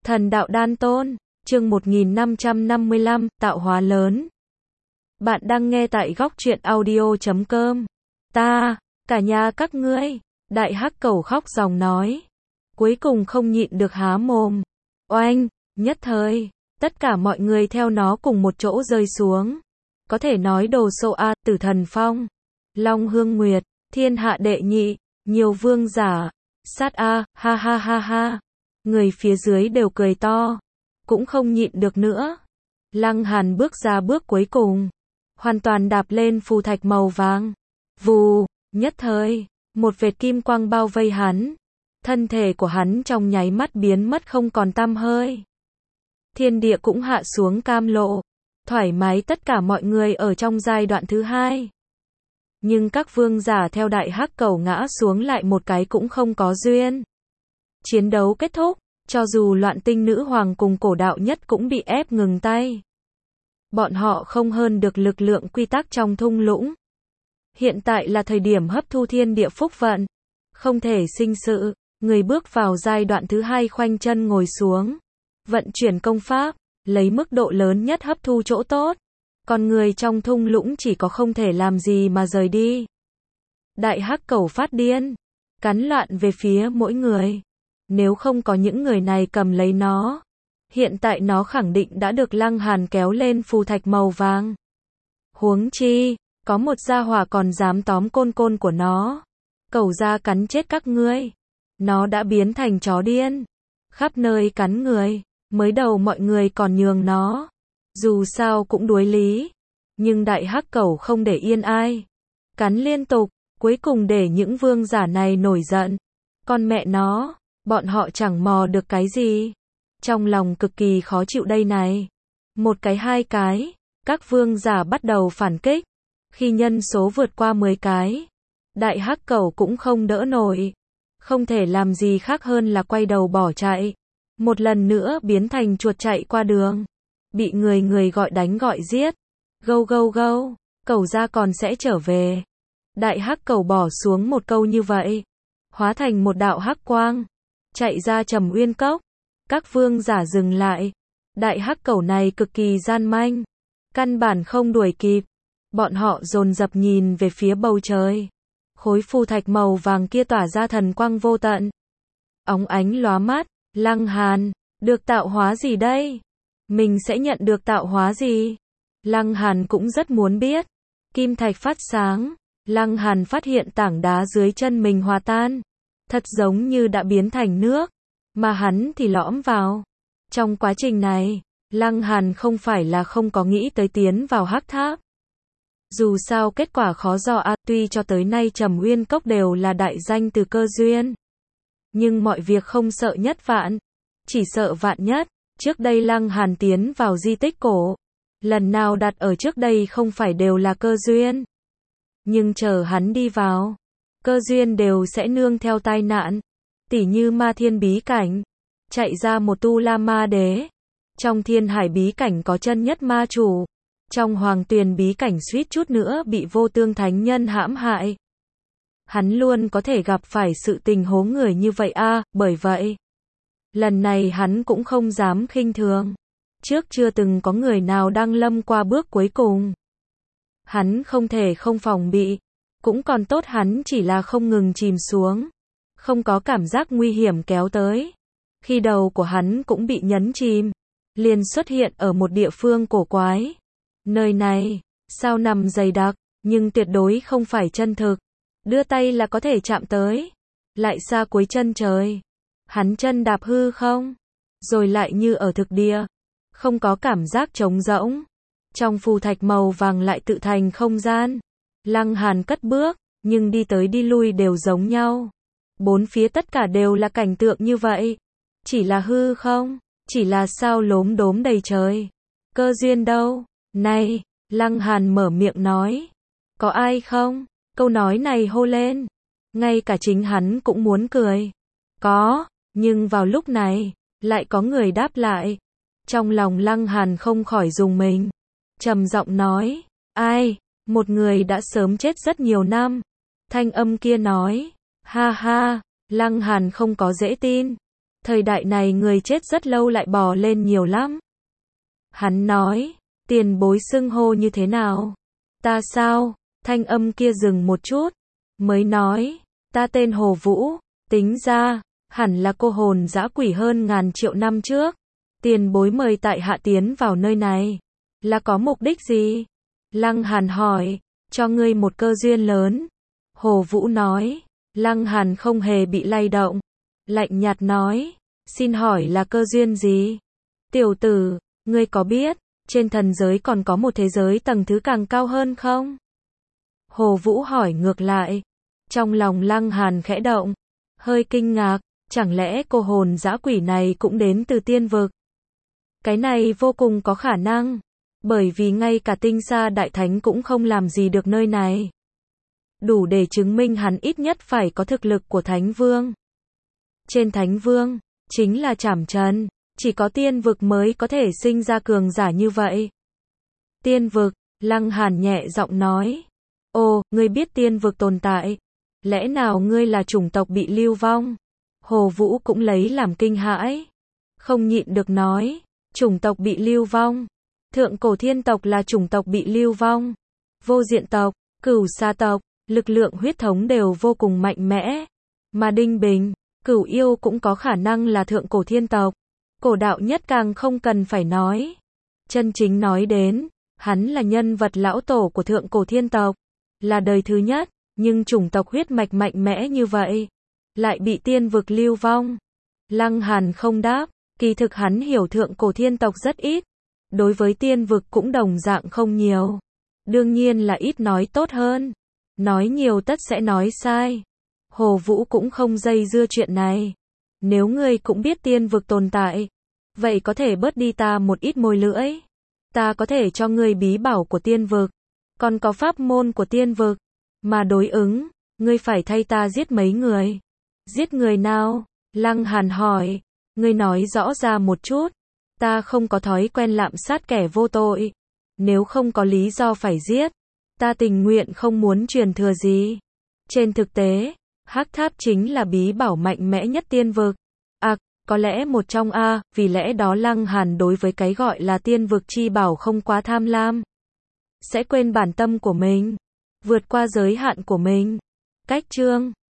Thần đạo đan tôn, chương 1555, tạo hóa lớn. Bạn đang nghe tại góc truyện audio.com. Cả nhà các ngươi, đại hắc cẩu khóc ròng nói. Cuối cùng không nhịn được há mồm. Oanh, nhất thời, tất cả mọi người theo nó cùng một chỗ rơi xuống. Có thể nói đồ sộ a, Tử Thần Phong, Long Hương Nguyệt, thiên hạ đệ nhị, nhiều vương giả, sát a, ha ha ha ha. Người phía dưới đều cười to, cũng không nhịn được nữa. Lăng Hàn bước ra bước cuối cùng, hoàn toàn đạp lên phù thạch màu vàng. Vù, nhất thời, một vệt kim quang bao vây hắn. Thân thể của hắn trong nháy mắt biến mất không còn tăm hơi. Thiên địa cũng hạ xuống cam lộ, thoải mái tất cả mọi người ở trong giai đoạn thứ hai. Nhưng các vương giả theo đại hắc cẩu ngã xuống lại một cái cũng không có duyên. Chiến đấu kết thúc, cho dù Loạn Tinh Nữ Hoàng cùng Cổ Đạo Nhất cũng bị ép ngừng tay. Bọn họ không hơn được lực lượng quy tắc trong thung lũng. Hiện tại là thời điểm hấp thu thiên địa phúc vận, không thể sinh sự. Người bước vào giai đoạn thứ hai khoanh chân ngồi xuống, vận chuyển công pháp, lấy mức độ lớn nhất hấp thu chỗ tốt. Còn người trong thung lũng chỉ có không thể làm gì mà rời đi. Đại hắc cẩu phát điên, cắn loạn về phía mỗi người. Nếu không có những người này cầm lấy nó, hiện tại nó khẳng định đã được Lăng Hàn kéo lên phù thạch màu vàng. Huống chi, có một gia hỏa còn dám tóm côn côn của nó. Cẩu ra cắn chết các ngươi. Nó đã biến thành chó điên, khắp nơi cắn người. Mới đầu mọi người còn nhường nó, dù sao cũng đuối lý. Nhưng đại hắc cẩu không để yên ai, cắn liên tục, cuối cùng để những vương giả này nổi giận. Con mẹ nó, bọn họ chẳng mò được cái gì. Trong lòng cực kỳ khó chịu đây này. Một cái hai cái, các vương giả bắt đầu phản kích. Khi nhân số vượt qua 10 cái, đại hắc cẩu cũng không đỡ nổi. Không thể làm gì khác hơn là quay đầu bỏ chạy. Một lần nữa biến thành chuột chạy qua đường. Bị người gọi đánh gọi giết. Gâu gâu gâu, cẩu ra còn sẽ trở về. Đại hắc cẩu bỏ xuống một câu như vậy, hóa thành một đạo hắc quang, chạy ra Trầm Uyên Cốc. Các vương giả dừng lại. Đại hắc cẩu này cực kỳ gian manh, căn bản không đuổi kịp. Bọn họ dồn dập nhìn về phía bầu trời. Khối phù thạch màu vàng kia tỏa ra thần quang vô tận, óng ánh lóa mắt. Lăng Hàn, được tạo hóa gì đây? Mình sẽ nhận được tạo hóa gì? Lăng Hàn cũng rất muốn biết. Kim thạch phát sáng, Lăng Hàn phát hiện tảng đá dưới chân mình hòa tan, thật giống như đã biến thành nước, mà hắn thì lõm vào. Trong quá trình này, Lăng Hàn không phải là không có nghĩ tới tiến vào hắc tháp. Dù sao kết quả khó dò a, tuy cho tới nay Trầm Uyên Cốc đều là đại danh từ cơ duyên. Nhưng mọi việc không sợ nhất vạn, chỉ sợ vạn nhất. Trước đây Lăng Hàn tiến vào di tích cổ, lần nào đặt ở trước đây không phải đều là cơ duyên. Nhưng chờ hắn đi vào, cơ duyên đều sẽ nương theo tai nạn. Tỉ như Ma Thiên bí cảnh, chạy ra một Tu La Ma Đế. Trong Thiên Hải bí cảnh có chân nhất ma chủ. Trong Hoàng Tuyền bí cảnh suýt chút nữa bị Vô Tương thánh nhân hãm hại. Hắn luôn có thể gặp phải sự tình hố người như vậy a, bởi vậy lần này hắn cũng không dám khinh thường. Trước chưa từng có người nào đang lâm qua bước cuối cùng. Hắn không thể không phòng bị. Cũng còn tốt hắn chỉ là không ngừng chìm xuống. Không có cảm giác nguy hiểm kéo tới. Khi đầu của hắn cũng bị nhấn chìm, liền xuất hiện ở một địa phương cổ quái. Nơi này, sao nằm dày đặc, nhưng tuyệt đối không phải chân thực. Đưa tay là có thể chạm tới. Lại xa cuối chân trời. Hắn chân đạp hư không, rồi lại như ở thực địa, không có cảm giác trống rỗng. Trong phù thạch màu vàng lại tự thành không gian. Lăng Hàn cất bước, nhưng đi tới đi lui đều giống nhau. Bốn phía tất cả đều là cảnh tượng như vậy. Chỉ là hư không, chỉ là sao lốm đốm đầy trời. Cơ duyên đâu? Này, Lăng Hàn mở miệng nói. Có ai không? Câu nói này hô lên. Ngay cả chính hắn cũng muốn cười. Có, nhưng vào lúc này, lại có người đáp lại. Trong lòng Lăng Hàn không khỏi rùng mình. Trầm giọng nói. Ai? Một người đã sớm chết rất nhiều năm. Thanh âm kia nói. Ha ha, Lăng Hàn không có dễ tin. Thời đại này người chết rất lâu lại bò lên nhiều lắm. Hắn nói, tiền bối xưng hô như thế nào? Ta sao? Thanh âm kia dừng một chút, mới nói, ta tên Hồ Vũ, tính ra, hẳn là cô hồn dã quỷ hơn ngàn triệu năm trước. Tiền bối mời tại hạ tiến vào nơi này, là có mục đích gì? Lăng Hàn hỏi, cho ngươi một cơ duyên lớn. Hồ Vũ nói, Lăng Hàn không hề bị lay động, lạnh nhạt nói, xin hỏi là cơ duyên gì? Tiểu tử, ngươi có biết, trên thần giới còn có một thế giới tầng thứ càng cao hơn không? Hồ Vũ hỏi ngược lại. Trong lòng Lăng Hàn khẽ động, hơi kinh ngạc, chẳng lẽ cô hồn dã quỷ này cũng đến từ tiên vực? Cái này vô cùng có khả năng, bởi vì ngay cả Tinh Sa Đại Thánh cũng không làm gì được nơi này. Đủ để chứng minh hắn ít nhất phải có thực lực của Thánh Vương. Trên Thánh Vương, chính là Trảm Trần, chỉ có tiên vực mới có thể sinh ra cường giả như vậy. Tiên vực, Lăng Hàn nhẹ giọng nói. Ồ, ngươi biết tiên vực tồn tại? Lẽ nào ngươi là chủng tộc bị lưu vong? Hồ Vũ cũng lấy làm kinh hãi. Không nhịn được nói, chủng tộc bị lưu vong. Thượng cổ thiên tộc là chủng tộc bị lưu vong. Vô diện tộc, Cửu Sa tộc, lực lượng huyết thống đều vô cùng mạnh mẽ. Mà Đinh Bình, Cửu Yêu cũng có khả năng là thượng cổ thiên tộc. Cổ đạo nhất càng không cần phải nói. Chân chính nói đến, hắn là nhân vật lão tổ của thượng cổ thiên tộc, là đời thứ nhất, nhưng chủng tộc huyết mạch mạnh mẽ như vậy, lại bị tiên vực lưu vong. Lăng Hàn không đáp, kỳ thực hắn hiểu thượng cổ thiên tộc rất ít, đối với tiên vực cũng đồng dạng không nhiều. Đương nhiên là ít nói tốt hơn, nói nhiều tất sẽ nói sai. Hồ Vũ cũng không dây dưa chuyện này. Nếu ngươi cũng biết tiên vực tồn tại, vậy có thể bớt đi ta một ít môi lưỡi. Ta có thể cho ngươi bí bảo của tiên vực, còn có pháp môn của tiên vực, mà đối ứng, ngươi phải thay ta giết mấy người. Giết người nào? Lăng Hàn hỏi, ngươi nói rõ ra một chút. Ta không có thói quen lạm sát kẻ vô tội. Nếu không có lý do phải giết, ta tình nguyện không muốn truyền thừa gì. Trên thực tế, Hắc Tháp chính là bí bảo mạnh mẽ nhất tiên vực. Có lẽ một trong vì lẽ đó Lăng Hàn đối với cái gọi là tiên vực chi bảo không quá tham lam. Sẽ quên bản tâm của mình, vượt qua giới hạn của mình. Cách chương